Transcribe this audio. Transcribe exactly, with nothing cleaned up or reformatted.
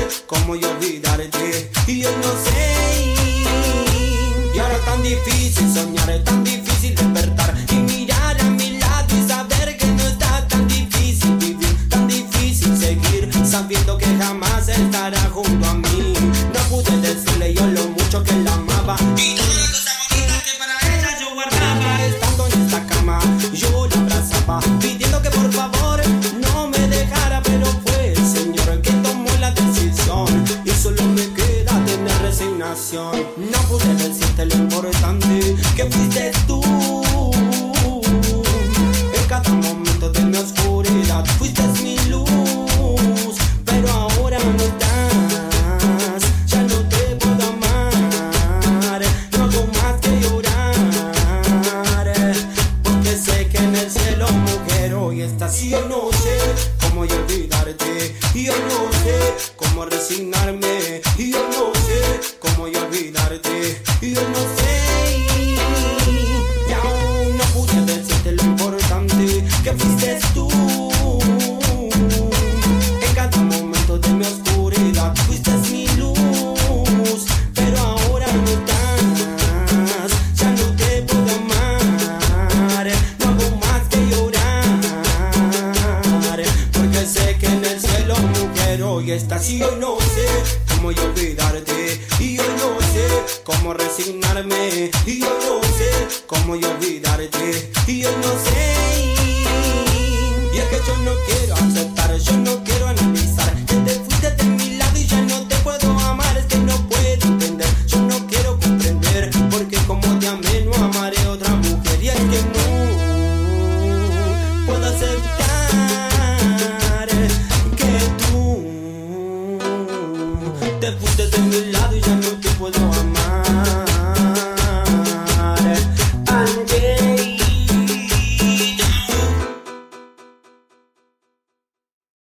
cómo yo olvidarte. Y yo no sé. Y ahora es tan difícil soñar, es tan difícil despertar y mirar a mi lado y saber que no está tan difícil vivir, tan difícil seguir, sabiendo que jamás estará junto a mí. No pude decirle yo lo mucho que la amaba y todas las cosas bonitas que para ella yo guardaba. Estando en esta cama yo la abrazaba, pidiendo que por favor no me dejara, pero fue el Señor el que tomó la decisión y solo me queda tener resignación. No pude decirte lo importante que fuiste tú. En cada momento de mi oscuridad fuiste mi luz, pero ahora no estás, ya no te puedo amar. No hago más que llorar, porque sé que en el cielo, mujer, hoy estás. Y yo no sé cómo yo olvidarte, y yo no sé cómo resignarme, y yo no sé cómo yo olvidarte, y yo no sé. Y aún no pude decirte lo importante que fuiste tú. En cada momento de mi oscuridad fuiste mi luz, pero ahora no estás, ya no te puedo amar. No hago más que llorar, porque sé que en el cielo, mujer, hoy estás. Y yo no sé cómo yo olvidarte, y yo no sé cómo resignarme, y yo no sé cómo yo olvidarte, y yo no sé. Y es que yo no quiero aceptar, yo no quiero analizar que te fuiste de mi lado y ya no te puedo amar. Es que no puedo entender, yo no quiero comprender, porque como te amé no amaré a otra mujer. Y es que no puedo aceptar que tú te fuiste de mi lado.